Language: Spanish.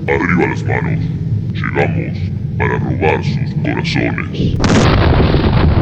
Arriba las manos. Llegamos para robar sus corazones.